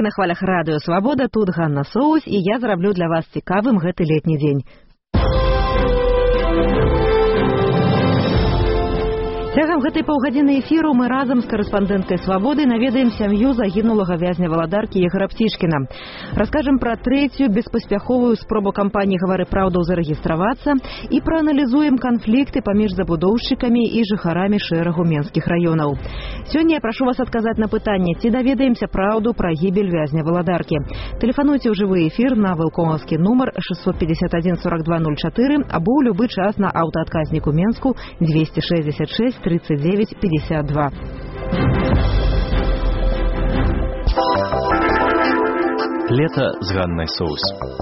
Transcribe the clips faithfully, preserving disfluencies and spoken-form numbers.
на хвалях радыё Свабода, тут Ганна Соус, і я зраблю для вас цікавым гэты летні дзень. Цягам гэтай паўгадзіны эфіру мы разам з карэспандэнткай Свабоды наведаем сям'ю загінулага вязня Валадаркі Ігора Птішкіна. Раскажам пра трэцюю беспаспяховую спробу кампаніі «Гавары праўду» зарэгістравацца і прааналізуем канфлікты паміж забудоўшчыкамі і жыхарамі шэрагу менскіх раёнаў. Сёння я прашу вас адказаць на пытанне, ці даведаемся праўду пра гібель вязня Валадаркі. Тэлефануйце ў жывы эфір на вэлкомаўскі нумар шэсцьсот пятьдесят один сорок два ноль четыре або ў любы час на аўтаадказніку Менску двести шестьдесят шесть тридцать девять пятьдесят два. Лето з Ганнай Соус.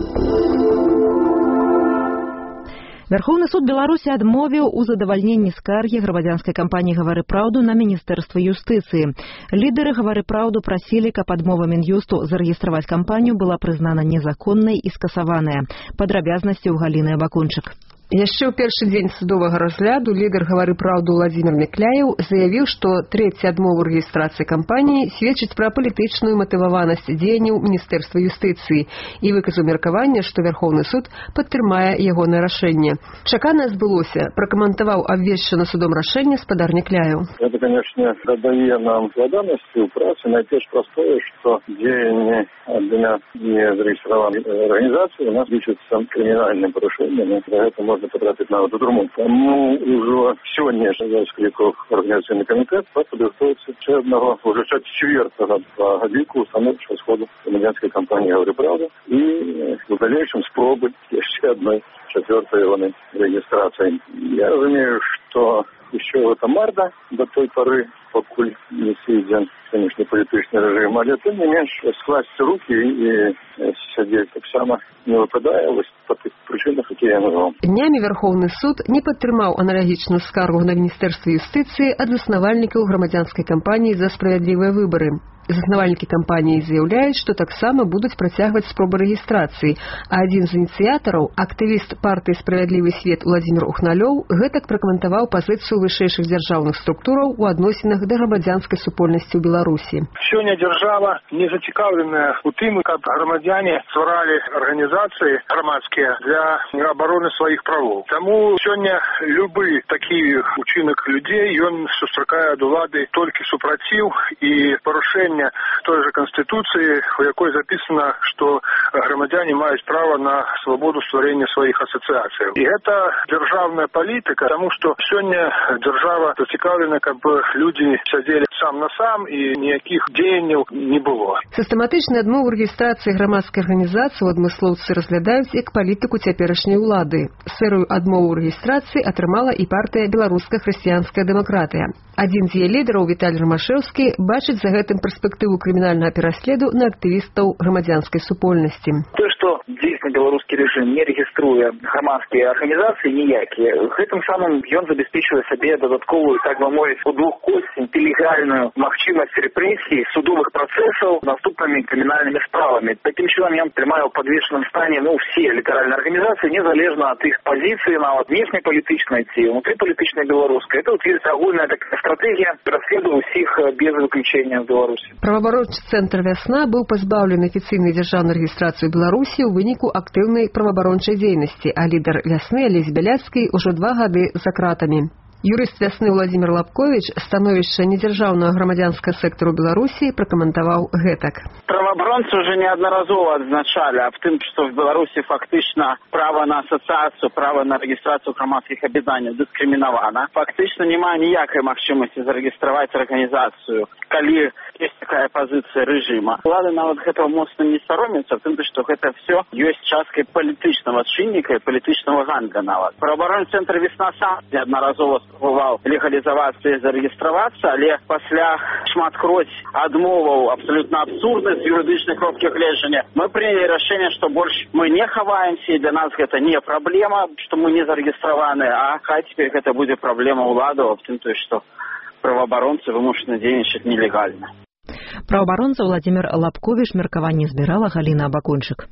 Верховны суд Беларусі адмовіў у задавальненні скаргі грамадзянскай кампаніі «Гавары праўду» на Міністэрства юстыцыі. Лідары «Гавары праўду» прасілі, каб адмова Мін'юсту зарэгістраваць кампанію была прызнана незаконнай і скасаваная. Падрабязнасці ў Галіны Абакунчык. Яшчэ ў першы дзень судовага разгляду лідар «Гавары праўду» Владзімір Мікляеў заявіў, што трэця адмова рэгістрацыі кампаніі сведчыць пра палітычную матываванасць дзеянняў Міністэрства юстыцыі і выказаў меркаванне, што Верховны суд падтрымае ягонае рашэнне. Чакана збылося, пракаментаваў абвешчана судом рашэнне спадар Мікляеў. Это, конечно, дадае нам складанасці ў працы. Найперш простое, што дзеянне для незарэгістраваных арганізацый у нас лічыцца крымінальным парушэннем. За гэта можна потрапіць нават у турму. Таму ўжо сёння склікаў арганізацыйны камітэт па падрыхтоўцы яшчэ аднаго ўжо чацвёртага гадзіку станоўчага сходу грамадзянскай кампаніі «Гавары праўду» і у далейшым спробы яшчэ адной чацвёртай ягонай рэгістрацыі. Я разумею, што еще это марда до той поры, покуль не съеден нынешний политический режим, але тем не менш скласти руки и сидеть так само не выпадая по тых причинах, які я назвал. Днямі Верховны суд не падтрымаў аналагічную скаргу на Міністэрства юстыцыі ад заснавальнікаў грамадзянскай кампаніі «За справядлівыя выбары». Заснавальнікі кампаніі заяўляюць, што таксама будуць працягваць спробы рэгістрацыі, а адзін з ініцыятараў, актывіст партыі «Справядлівы свет» Владзімір Ухналёў, гэтак пракаментаваў пазіцыю вышэйшых дзяржаўных структураў у адносінах да грамадзянскай супольнасці ў Беларусі. Сёння дзяржава не зацікаўленая у тым, каб грамадзяне стваралі арганізацыі грамадскія для абароны сваіх правоў. Таму сёння любы такі учынак людзей ён сустракае ад улады толькі супраціў і парушэнне той же Конституции, у якой записано, что громадяне имеют право на свободу стварения своих ассоциаций. И это державная политика, потому что сегодня держава зацікавлена, как бы люди сидели сам на сам, и никаких деяний не было. Сістэматычную адмову рэгістрацыі грамадскай арганізацыі адмыслоўцы разглядаюць як палітыку цяперашняй улады. Сэрую адмову рэгістрацыі атрымала і партыя «Беларуская хрысціянская дэмакратыя». Адзін з яе лідараў, Віталій Рамашэўскі, бачыць за гэтым перспектыву крымінальнага пераследу на актывістаў грамадзянскай супольнасці. То, што дзейсны беларускі рэжым не рэгіструе грамадскія арганізацыі ніякія, гэтым самым ён забяспечвае сабе дадатковую, так бы мовіць, у двух косць інтэлегальную магчымасць рэпрэсій, судовых працэсаў наступнымі крымінальнымі справамі. Такім чынам ён трымае ў падвешаным стане ну все літаральныя арганізацыі, незалежна ад іх пазіцыі, нават внешнепалітычнай ці унутрыпалітычнай беларускай. Это утвердзіць агульная такая стратегія пераследу ўсіх без выключэння в Беларусі. Правабарончы цэнтр «Вясна» быў пазбаўлены афіцыйнай дзяржаўнай рэгістрацыі ў Беларусі ў выніку актыўнай правабарончай дзейнасці, а лідар «Вясны» Алесь Бяляцкі ўжо два гады за кратамі. Юрыст «Вясны» Владзімір Лапковіч становішча недзяржаўнага грамадзянскага сектару Беларусі пракаментаваў гэтак. Праваабаронцы уже неаднаразова адзначалі аб тым, што в Беларусі фактычна права на асацыяцыю, права на рэгістрацыю грамадскіх аб'яднанняў дыскрымінавана. Фактычна няма ніякай магчымасці зарэгістраваць арганізацыю, калі ёсць такая пазіцыя рэжыма. Улады нават гэтага моцна не саромяцца, тым, што гэта все ёсць часткай палітычнага чынніка і палітычнага гандля нават. Праваабарончы цэнтр «Весна» сам неаднаразова спрабаваў легалізавацца і зарэгістравацца, але пасля шматкроць адмоваў абсалютна абсурдных з юрыдычнай кропкі гледжання мы прынялі рашэнне, што больш мы не хаваемся і для нас гэта не праблема, што мы не зарэгістраваны, а хай цяпер гэта будзе праблема ўладаў аб тым, што праваабаронцы вымушаны дзейнічаць нелегальна. Праваабаронца Владзімір Лапковіч, меркаванне збірала Галіна Абакунчык.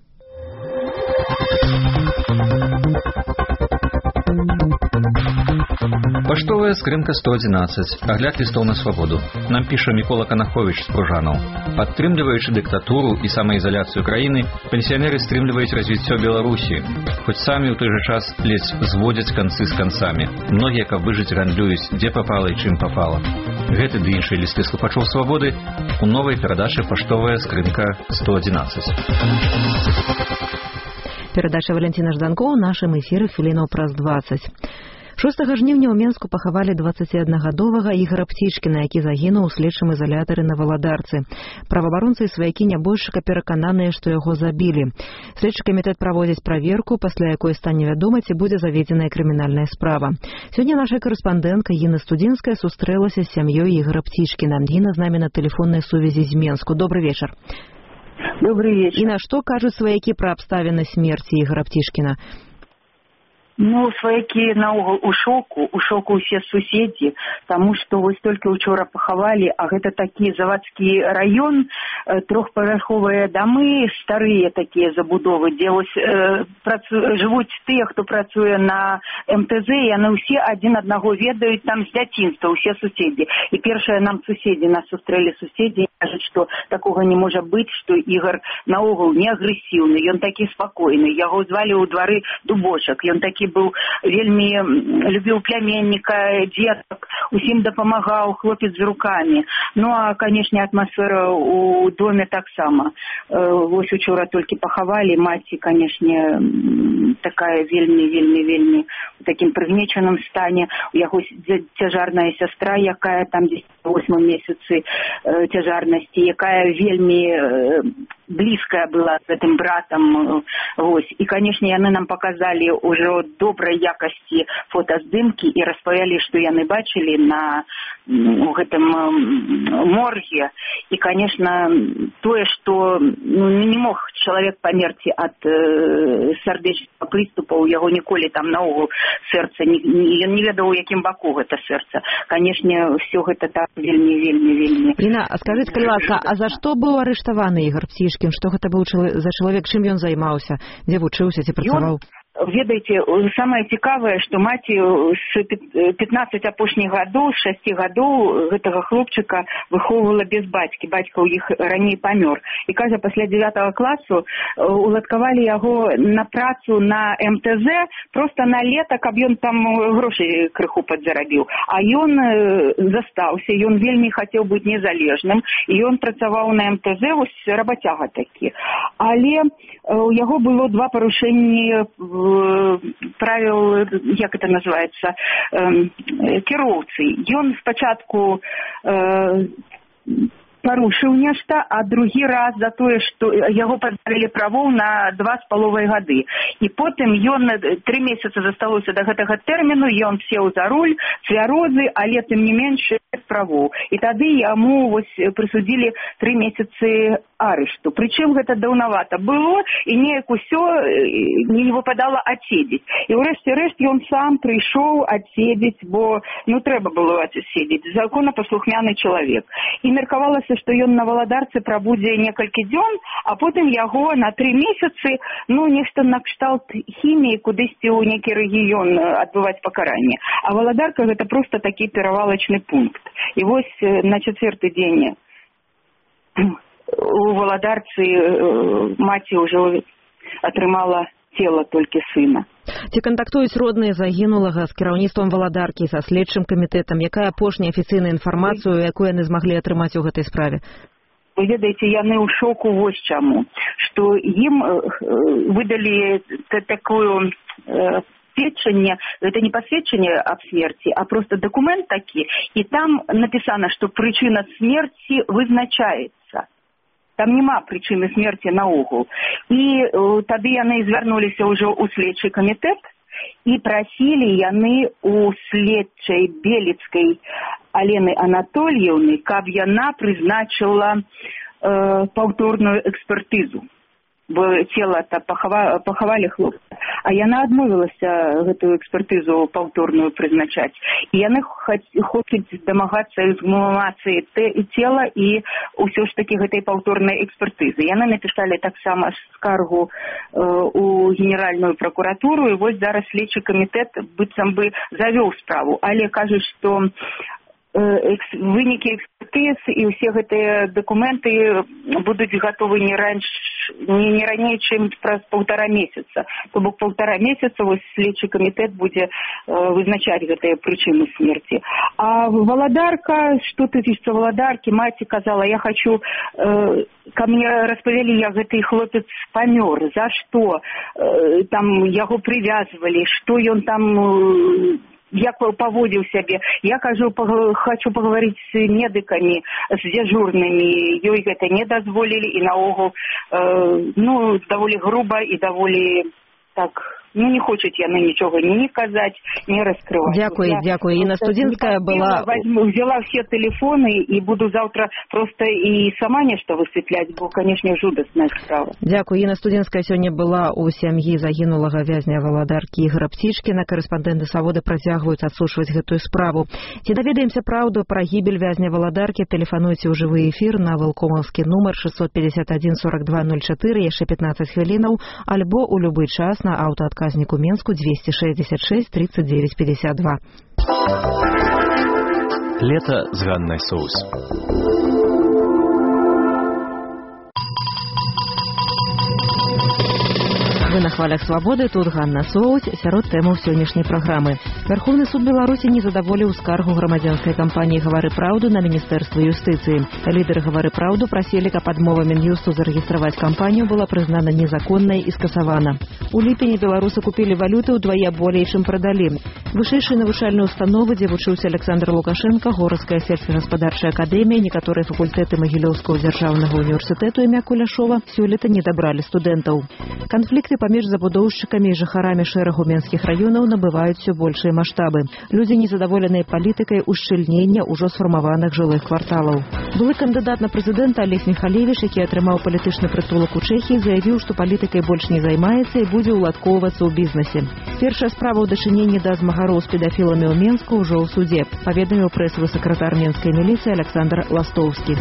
Паштовая скрынка сто одиннадцать. Агляд листов на свободу. Нам пишет Микола Канахович с Пружанов. Падтрымліваючы дыктатуру и самоизоляцию краины, пенсионеры стрымліваюць развіццё Беларусі. Хоть сами ў той же час ледзь зводзяць канцы з канцамі. Многие, каб выжыць, гандлююць, дзе попало и чым попало. Гэты ды іншыя лісты слухачоў свабоды у новай перадачы «Паштовая скрынка сто одиннадцать». Перадача Валентина Жданко ў нашым эфіры хвілінаў праз дваццаць. шостага жніўня ў Менску пахавалі дваццаціаднагадовага Ігора Птічкіна, які загінуў у следчым ізалятары на Валадарцы. Праваабаронцы і сваякі нябожчыка перакананыя, што яго забілі. Следчы камітэт праводзіць праверку, пасля якой стане вядома, ці будзе заведзеная крымінальная справа. Сёння наша карэспандэнтка Інна Студзінская сустрэлася з сям'ёй Ігора Птічкіна. Інна з намі на тэлефоннай сувязі з Менску. Добрый вечар. Добрый вечер. И на что кажут свояки про обставины смерти Игора Птишкина? Ну, сваякі наогул у шоку, у шоку ўсе суседзі, таму што вось толькі ўчора пахавалі, а гэта такі завадскі раён, трохпавярховыя дамы, старыя такія забудовы, дзе вось э, працу... жывуць тыя, хто працуе на эм тэ зэ, і яны ўсе адзін аднаго ведаюць там з дзяцінства, ўсе суседзі. І першае нам суседзі, нас сустрэлі суседзі, кажуць, што такога не можа быць, што Ігор наогул не агрэсіўны, ён такі спакойны, яго звалі ў двары Дубочак, ён такі быў вельмі любіў пляменніка, дзетак, усім дапамагаў, хлопец з рукамі. Ну, а, канешне, атмасфера у доме таксама. Вось учора толькі пахавалі, маці, канешне, такая вельмі, вельмі, вельмі у такім прыгнечаным стане. У яго цяжарная сястра, якая там дзесяць восьмым месяцы цяжарнасці, якая вельмі блізкая была з гэтым братам. Вось. І, канешне, яны нам паказалі ўжо добрай якасці фотаздымкі і распавялі, што яны бачылі на у гэтым морге. І, канешне, тое, што ну, не мог чалавек памерці ад э, сардэчнага прыступа, у яго ніколі там наогул сэрца, не, не, ён не ведаў, у якім баку гэта сэрца. Канешне, ўсё гэта так вельмі, вельмі, вельмі. Інна, а скажыце, калі ласка, а за што быў арыштаваны Ігор Птішкін? Што гэта быў за чалавек, чым ён займаўся, дзе вучыўся, ці працаваў? Ведаеце, самае цікавае, што маці з пятнаццаць апошніх гадоў, з шасці гадоў гэтага хлопчыка выхоўвала без бацькі. Бацька ў іх раней памёр. І, кажа, пасля дзявятага класу уладкавалі яго на працу на эм тэ зэ проста на лета, каб ён там грошай крыху падзарабіў. А ён застаўся, ён вельмі хацеў быць незалежным, і ён працаваў на эм тэ зэ, вось рабацяга такі. Але у яго было два парушэнні правил, як это называется, э, кіроўцы. Ён спачатку э, парушыў нешта, а другі раз за тое, што яго пазбавілі правоў на два з паловай гады. І потым ён тры месяцы засталося да гэтага тэрміну, ён сеў за руль, цвярозы, але тым не менш правоў. І тады яму вось прысудзілі тры месяцы арышту. Прычым гэта даўнавата было, і неяк усё не выпадала адседзець. І ўрэшце рэшт ён сам прыйшоў адседзець, бо ну трэба было адседзець. Законапаслухмяны чалавек. І меркавалася, што ён на Валадарцы прабудзе некалькі дзён, а потым яго на тры месяцы, ну, нешта накшталт хіміі, кудысьці ў некі рэгіён адбываць пакаранне. А Валадарка гэта проста такі перавалачны пункт. І вось на чацвёрты дзень у Валадарцы маці ўжо атрымала цела толькі сына. Ці кантактуюць родныя загінулага з кіраўніцтвам Валадаркі, са следчым камітэтам? Якая апошняя афіцыйная інфармацыя, якую яны змаглі атрымаць у гэтай справе? Вы ведаеце, яны ў шоку вось чаму, што ім выдалі такую сведчанне, гэта не пасведчанне аб смерці, а проста дакумент такі, і там напісана, што прычына смерці вызначаецца. Там няма прычыны смерці наогул. І э, тады яны звярнуліся ўжо ў следчы камітэт і прасілі яны у следчай Белецкай Алены Анатольевны, каб яна прызначыла э, паўторную экспертызу. бо цела-то пахава, пахавалі хлопца. А яна адмовілася гэтую экспертызу паўторную прызначаць. І яны хочуць дамагацца эксгумацыі цела і ўсё ж такі гэтай паўторнай экспертызы. Яны напісалі таксама скаргу э, у генеральную прокуратуру, і вось зараз следчы камітэт быццам бы завёў справу. Але кажуць, што экс, вынікі экспертыз і ўсе гэтыя дакументы будуць гатовы не раньш, не, не раней, чым праз паўтара месяца. То бок паўтара месяца вось следчы камітэт будзе э, вызначаць гэтыя прычыны смерці. А валадарка, што тычыцца валадаркі, маці казала, я хочу, э, ка мне распавялі, як гэты хлопец памёр, за што э, там яго прывязвалі, што ён там э, як паводзіў сябе. Я кажу, хочу паговорыць з медыкамі, з дзяжурнымі. Ёй гэта не дазволілі і наогул, э, ну, даволі груба і даволі так... Ну, не хочуць яны нічога не казаць, не раскрываць. Дякую, я, дякую. Інна Студзінская была... Возьму, взяла все телефоны і буду завтра просто і сама нешта высветляць, бо, канешне, жудасная справа. Дякую. Інна Студзінская сёння была ў сям'і загінулага вязня валадаркі Ігора Птічкіна. Карэспандэнты Свабоды працягваюць адсушваць гэтую справу. Ці даведаемся праўду пра гібель вязня валадаркі? Тэлефануйце ў жывы эфір на валкомаўскі нумар шестьсот пятьдесят один сорок два ноль четыре, яшчэ пятнадцать хвілінаў, альбо ў любы час на аўтаадказ Казнику Менску двести шестьдесят шесть тридцать девять пятьдесят два. Лето с Ганной Соус. Вы на хвалях свабоды, тут Ганна Соус, сярод тэмаў сённяшняй праграмы. Верховны суд Беларусі не задаволіў скаргу грамадзянскай кампаніі «Гавары праўду» на Міністэрства юстыцыі. Лідары «Гавары праўду» прасілі, каб адмова Мін'юсту зарэгістраваць кампанію была прызнана незаконнай і скасавана. У ліпені беларусы купілі валюты ўдвая болей, чым прадалі. Вышэйшыя навучальныя установы, дзе вучыўся Александр Лукашенко, Горская сельскагаспадарчая акадэмія, некаторыя факультэты Магілёўскага дзяржаўнага універсітэту імя Куляшова сёлета не дабралі студэнтаў. Канфлікты паміж забудоўшчыкамі і жыхарамі шэрагу менскіх раёнаў набываюць усё большыя маштабы. Людзі незадаволеныя палітыкай ушчыльнення ўжо сфармаваных жылых кварталаў. Былы кандыдат на прэзідэнта Олег Михалевич, які атрымаў палітычны прытулак у Чэхіі, заявіў, што палітыкай больш не займаецца і будзе ўладкоўвацца ў бізнесе. Першая справа ў дачыненні да змагароў з педафіламі ў Менску ўжо ў суде, паведаміў прэсавы сакратар менскай міліцыі Александр Ластоўскі.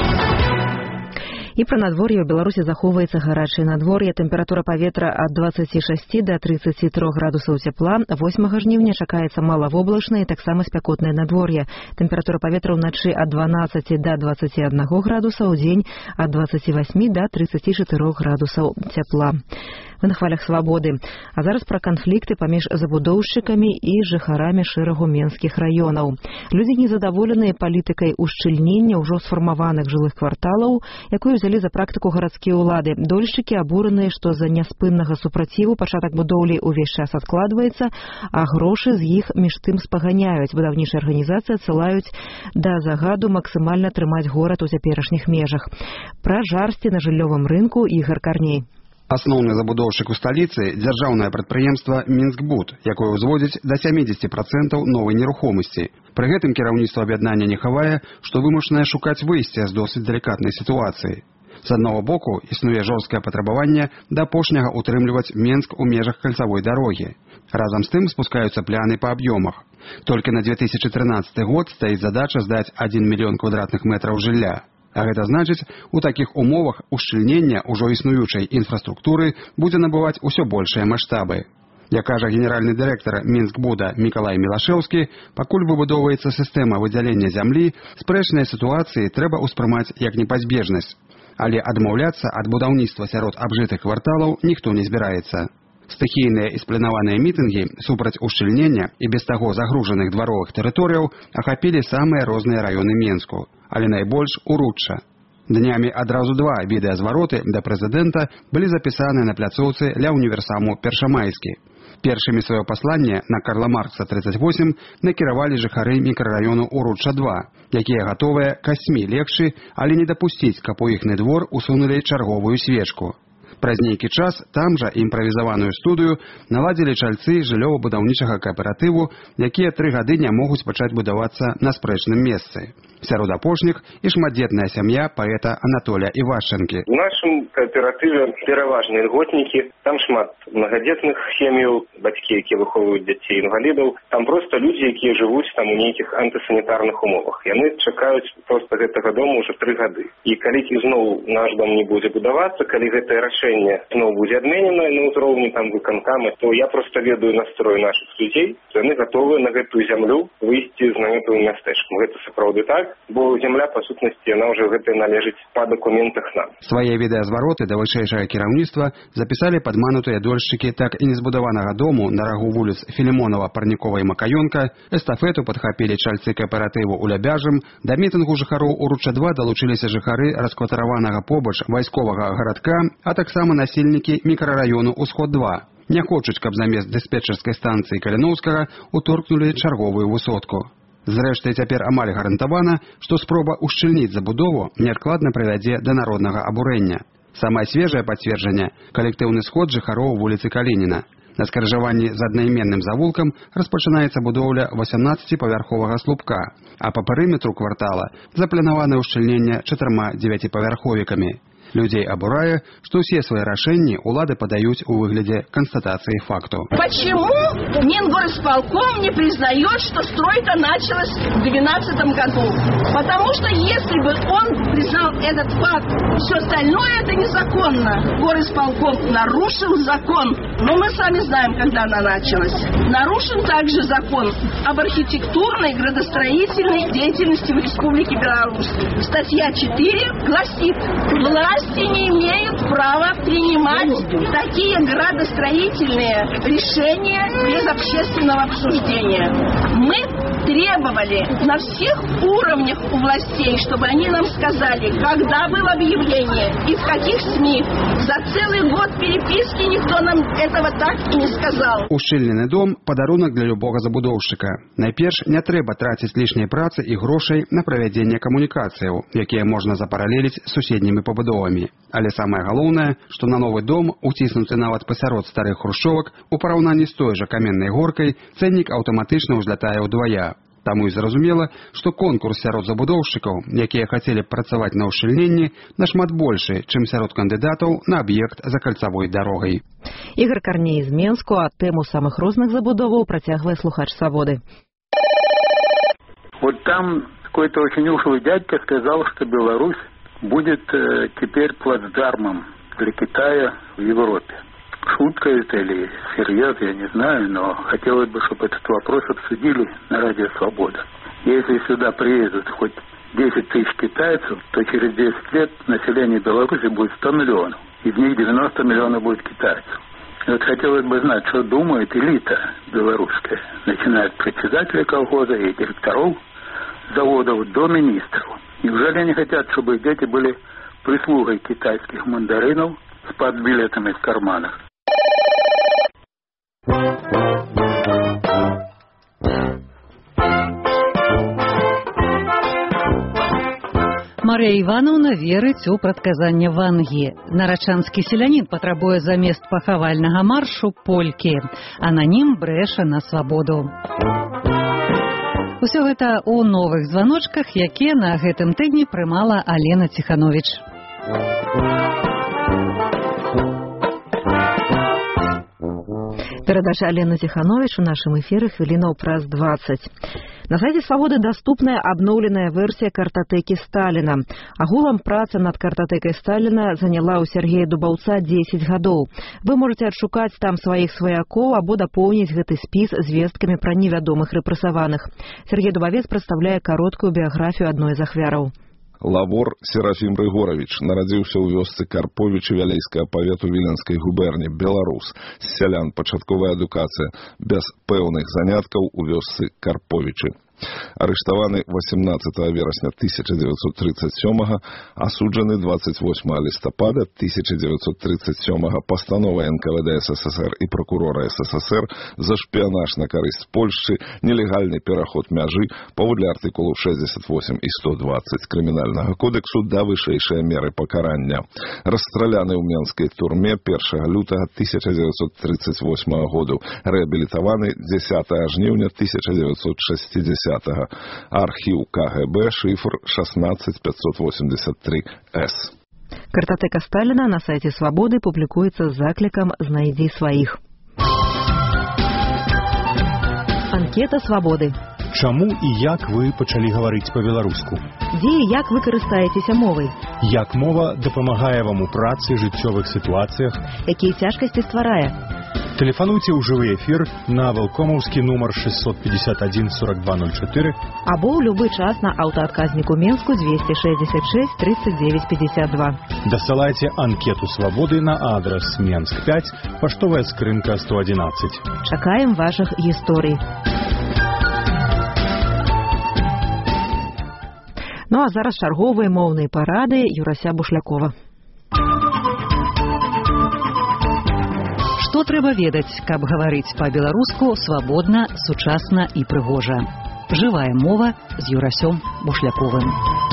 І пра надвор'е ў Беларусі захоўваецца гарачае надвор'е. Тэмпература паветра ад двадцати шести да тридцати трёх градусаў цяпла. восьмага жніўня чакаецца малавоблачнае і таксама спякотнае надвор'е. Тэмпература паветра ўначы ад дванаццаці да двадцаці аднаго градуса, у дзень ад двадцаці восьмі да тридцаці чатырох градусаў цяпла. Вы на хвалях свабоды. А зараз пра канфлікты паміж забудоўшчыкамі і жыхарамі шэрагу менскіх раёнаў. Людзі незадаволеныя палітыкай ушчыльнення ўжо сфармаваных жылых кварталаў, якую взялі за практыку гарадскія ўлады. Дольшчыкі абураныя, што з-за няспыннага супраціву пачатак будоўлі ўвесь час адкладваецца, а грошы з іх між тым спаганяюць. Будаўнічыя арганізацыі адсылаюць да загаду максімальна трымаць горад у цяперашніх межах. Пра жарсці на жыллёвым рынку Ігар Карней. Асноўны забудоўшчык у сталіцы – дзяржаўнае прадпрыемства «Мінскбуд», якое ўзводзіць да сямідзесяці працэнтаў новай нерухомасці. Пры гэтым кіраўніцтва аб'яднання не хавае, што вымушанае шукаць выйсце з досыць далікатнай сітуацыі. З аднаго боку, існуе жорсткае патрабаванне да апошняга утрымліваць Менск у межах кальцавой дарогі. Разам з тым спускаюцца пляны па аб'ёмах. Толькі на две тысячы трынаццаты год стаіць задача здаць адзін мільён квадратных метраў жылля. А гэта значыць, у такіх умовах ушчыльнення ўжо існуючай інфраструктуры будзе набываць усё большыя маштабы. Як кажа генеральны дырэктар Мінскбуда Мікалай Мілашэўскі, пакуль выбудоўваецца сістэма выдзялення зямлі, спрэчныя сітуацыі трэба ўспрымаць як непазбежнасць. Але адмаўляцца ад будаўніцтва сярод абжытых кварталаў ніхто не збіраецца. Стыхійныя і спланаваныя мітынгі супраць ушчыльнення і без таго загружаных дваровых тэрыторыяў ахапілі самыя розныя раёны Менску, але найбольш уручча. Днямі адразу два відэазвароты да прэзідэнта былі запісаны на пляцоўцы ля універсаму Першамайскі. Першымі сваё пасланне на Карла Маркса тридцать восемь накіравалі жыхары мікрараёну Уручча два, якія гатовыя касьмі легчы, але не дапусціць, каб у іхны двор усунулі чарговую свечку. Праз нейкі час там жа імправізаваную студыю наладзілі чальцы жыллёва-будаўнічага кааператыву, якія тры гады не могуць пачаць будавацца на спрэчным месцы. Сярод апошніх і шматдзетная сям'я паэта Анатолія Івашчэнкі. У нашым кааператыве пераважна ільготнікі, там шмат мнагадзетных сем'яў, бацькі, якія выхоўваюць дзяцей інвалідаў, там проста людзі, якія жывуць там у нейкіх антысанітарных умовах. Яны чакаюць проста гэтага дома ўжо тры гады. І калі зноў наш дом не будзе будавацца, калі гэтае рашэнне зноў будзе адменена на ўзроўні там выканкама, то я проста ведаю настрой нашых людзей, то яны гатовы на гэтую зямлю выйсці з намётавым мястэчкам. Гэта сапраўды так, бо зямля, па сутнасці, яна ўжо гэтая належыць па дакументах нам. Свае відэазвароты да вышэйшага кіраўніцтва запісалі падманутыя дольшчыкі так і незбудаванага дому на рагу вуліц Філімонава, Парнікова і Макаёнка, эстафету падхапілі чальцы кааператыву ў Лябяжым, да мітынгу жыхароў Уручча два далучыліся жыхары раскватараванага побач вайсковага гарадка, а таксама насельнікі мікрараёну Усход два. Не хочуць, каб замест дыспетчарскай станцыі Каліноўскага уторкнулі чарговую высотку. Зрэшты, цяпер амаль гарантавана, што спроба ушчыльніць забудову неадкладна прывядзе да народнага абурэння. Самае свежае пацверджанне – калектыўны сход жыхароў вуліцы Калініна. На скаржаванні з аднайменным завулкам распачынаецца будоўля васямнаццаціпавярховага слупка, а па перыметру квартала запланавана ўшчыльненне чатырма дзевяціпавярховікамі. Людей абурае, што ўсе свае рашэнні улады падаюць у выглядзе констатации факту. Почему Мингорисполком не признает, что стройка началась в две тысячи двенадцатом году? Потому что если бы он признал этот факт, все остальное это незаконно. Горисполком нарушил закон. Но мы сами знаем, когда она началась. Нарушен также закон об архитектурной градостроительной деятельности в Республике Беларусь. Статья четыре гласит: власть не имеют права принимать такие градостроительные решения без общественного обсуждения. Мы требовали на всех уровнях у властей, чтобы они нам сказали, когда было объявление и в каких СМИ. За целый год переписки никто нам этого так и не сказал. Ушчыльнены дом – падарунак для любого забудоўшчыка. Найперш, не трэба траціць лішняй працы і грошай на правядзенне камунікацыяў, якія можна запаралеліць з суседнімі пабудовамі. Але самае галоўнае, што на новы дом, уціснуты нават пасярод старых хрушчовак, у параўнанні з той жа каменнай горкай, цэннік аўтаматычна ўзлятае ўдвая. Таму і зразумела, што конкурс сярод забудоўшчыкаў, якія хацелі б працаваць на ўшчыльненні, нашмат большы, чым сярод кандыдатаў на аб'ект за кальцавой дарогай. Ігор Карней з Менску, а тэму самых розных забудоваў працягвае слухач Свабоды. Вот там какой-то очень ушлый дядька сказал, что Беларусь будет э, теперь плацдармом для Китая в Европе. Шутка это или серьез, я не знаю, но хотелось бы, чтобы этот вопрос обсудили на Радио Свобода. Если сюда приедут хоть десять тысяч китайцев, то через десять лет население Беларуси будет сто миллионов. Из них девяносто миллионов будет китайцев. И вот хотелось бы знать, что думает элита белорусская, начиная от председателя колхоза и директоров заводов до министров. Неужели они хотят, чтобы их дети были прислугой китайских мандаринов с подбилетами в карманах? Марія Івановна верыць у прадказанне Вангі. Нарачанскі селянін патрабуе замест пахавальнага маршу полькі. Ананім брэша на Свабоду. Усё гэта ў новых званочках, якія на гэтым тыдні прымала Алена Ціхановіч. Перадача Алены Ціхановіч у нашым эфіры хвілінаў праз дваццаць. На сайте Свободы доступная обновленная версия картотеки Сталина. Агулам праца над картотекой Сталина заняла у Сергея Дубаўца дзесяць гадоў. Вы можете адшукаць там сваіх сваякоў або дапоўніць гэты спіс звесткамі пра невядомых рэпрэсаваных. Сергей Дубавец прадстаўляе кароткую біяграфію адной з ахвяраў. Лавор Серафім Рыгорович нарадзіўся ў вёсцы Карповічы Вялейскага павету Віленскай губерні, беларус. З сялян, пачатковая адукацыя, без пэўных заняткаў у вёсцы Карповічы. Арыштаваны восемнадцатага верасня тысяча девятьсот тридцать сёмага, асуджаны двадцать восьмага лістапада тысяча девятьсот тридцать сёмага пастановай эн ка вэ дэ СССР і прокурора СССР за шпіянаж на карысць Польшчы, нелегальны пераход мяжы паводле артыкулаў шэсцьдзесят восемь і сто двадцать крымінальнага кодексу да вышэйшай меры пакарання. Расстраляны ў менскай турме першага лютага тысяча девятьсот тридцать восьмага году, рэабілітаваны дзесятага жніўня тысяча девятьсот шестидесятага. Архіў ка гэ бэ, шифр шестнадцать пятьсот восемьдесят три эс. Картатэка Сталіна на сайце Свабоды публікуецца з заклікам «Знайдзі сваіх». Анкета Свабоды. Чаму і як вы пачалі гаварыць па-беларуску? Дзе і як вы карыстаецеся мовай? Як мова дапамагае вам у працы, жыццёвых сітуацыях? Якія цяжкасці стварае? Тэлефануйце ў жывы эфір на валкомаўскі нумар шестьсот пятьдесят один сорок два ноль четыре або ў любы час на аўтаадказніку Менску двести шестьдесят шесть тридцать девять пятьдесят два. Дасылайце анкету Свабоды на адрес Менск пять, паштовая скрынка сто одиннадцать. Чакаем вашых гісторый. Ну а зараз чарговыя моўныя парады Юрася Бушлякова. Што трэба ведаць, каб гаварыць па-беларуску свабодна, сучасна і прыгожа? Жывая мова з Юрасём Бушляковым.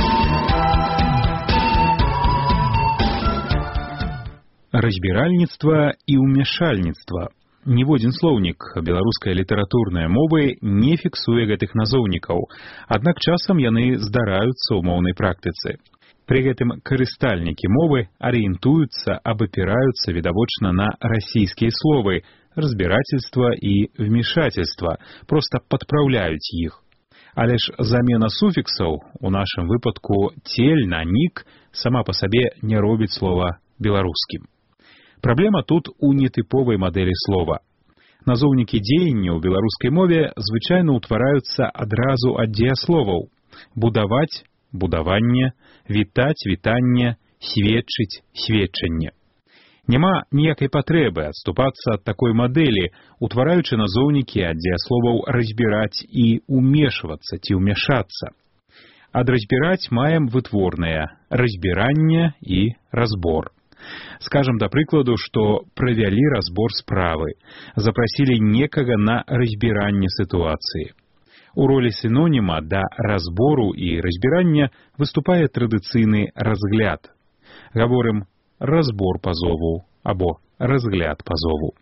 Разбіральніцтва і ўмяшальніцтва. Ніводзін слоўнік беларускай літаратурнай мовы не фіксуе гэтых назоўнікаў, аднак часам яны здараюцца ў моўнай практыцы. Пры гэтым карыстальнікі мовы арыентуюцца, абапіраюцца відавочна на расійскія словы, разбірательства і вмешательства, проста падпраўляюць іх. Але ж замена суфіксаў, у нашым выпадку цель на нік, сама па сабе не робіць слова беларускім. Праблема тут у нетыповай мадэлі слова. Назоўнікі дзеяння ў беларускай мове звычайна ўтвараюцца адразу ад дзеясловаў: будаваць — будаванне, вітаць — вітанне, сведчыць — сведчанне. Няма ніякай патрэбы адступацца ад такой мадэлі, утвараючы назоўнікі ад дзеясловаў разбіраць і ўмешвацца ці ўмяшацца. Ад разбіраць маем вытворныя разбіранне і разбор. Скажам, да прыкладу, што правялі разбор справы, запрасілі некага на разбіранне сітуацыі. У ролі синоніма да разбору і разбірання выступае традыцыйны разгляд. Гаворым разбор пазову або разгляд пазову.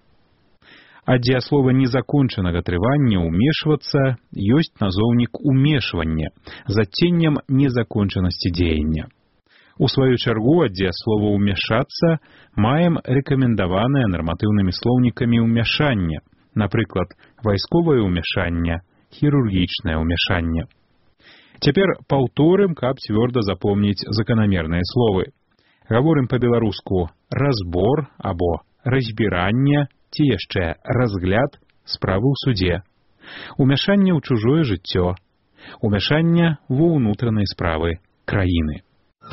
Ад дзеяслова незакончанага трывання ўмешвацца ёсць назоўнік умешвання з адценнем незакончанасці дзеяння. У сваю чаргу ад дзеяслова ўмяшацца маем рэкамендаванае нарматыўнымі слоўнікамі ўмяшанне, напрыклад, вайсковае ўмяшанне, хірургічнае ўмяшанне. Цяпер паўторым, каб цвёрда запомніць заканамерныя словы. Гаворым па-беларуску разбор або разбіранне ці яшчэ разгляд справы ў судзе, умяшанне ў чужое жыццё, умяшанне ва ўнутранай справы краіны.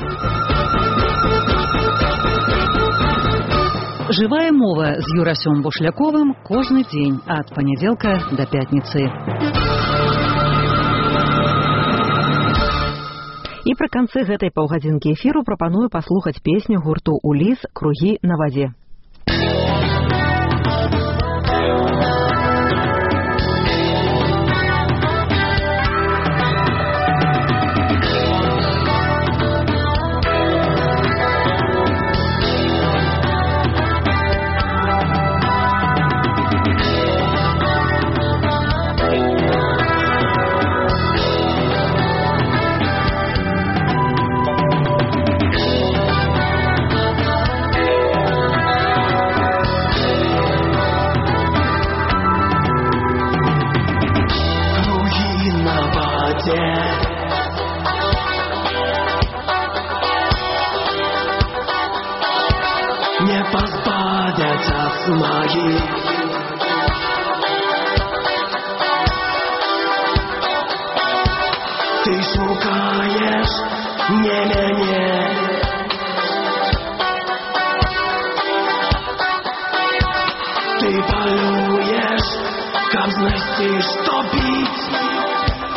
Жывая мова з Юрасём Бушляковым кожны дзень ад панядзелка да пятніцы. І пры канцы гэтай паўгадзінкі эфіру прапаную паслухаць песню гурту «Уліс. Кругі на вадзе». Не позбавляться снаги. Ты шукаешь не меня. Ты полюешь, как знайти, что бить.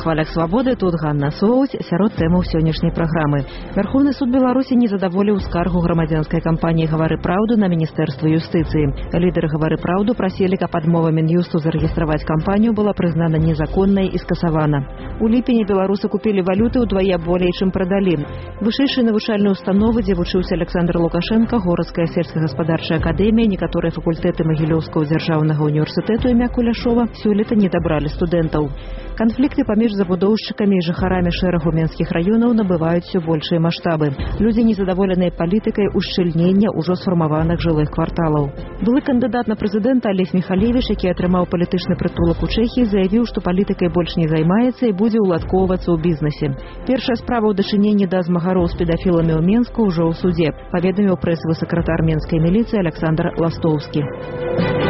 хвалях свабоды, тут Ганна Соуць, сярод тэмаў сённяшняй праграмы. Верховны суд Беларусі не задаволіў скаргу грамадзянскай кампаніі «Гавары праўду» на Міністэрства юстыцыі. Лідары «Гавары праўду» прасілі, каб адмова Мін'юсту зарэгістраваць кампанію была прызнана незаконнай і скасавана. У ліпені беларусы купілі валюты ўдвая болей, чым прадалі. Вышэйшыя навучальныя установы, дзе вучыўся Александр Лукашенко, Городская сельскагаспадарчая акадэмія, некаторыя факультэты Магілёўскага дзяржаўнага універсітэту імя Куляшова сёлета не дабралі студэнтаў. Канфлікты паміж забудоўшчыкамі і жыхарамі шэрагу менскіх раёнаў набываюць усё большыя маштабы. Людзі незадаволеныя палітыкай ушчыльнення ўжо сфармаваных жылых кварталаў. Былы кандыдат на прэзідэнта Алесь Міхалевіч, які атрымаў палітычны прытулак у Чэхіі, заявіў, што палітыкай больш не займаецца і будзе ўладкоўвацца ў бізнесе. Першая справа ў дачыненні да змагароў з педафіламі ў Менску ўжо ў судзе, паведаміў прэсавы сакратар менскай міліцыі Александр Ластоўскі.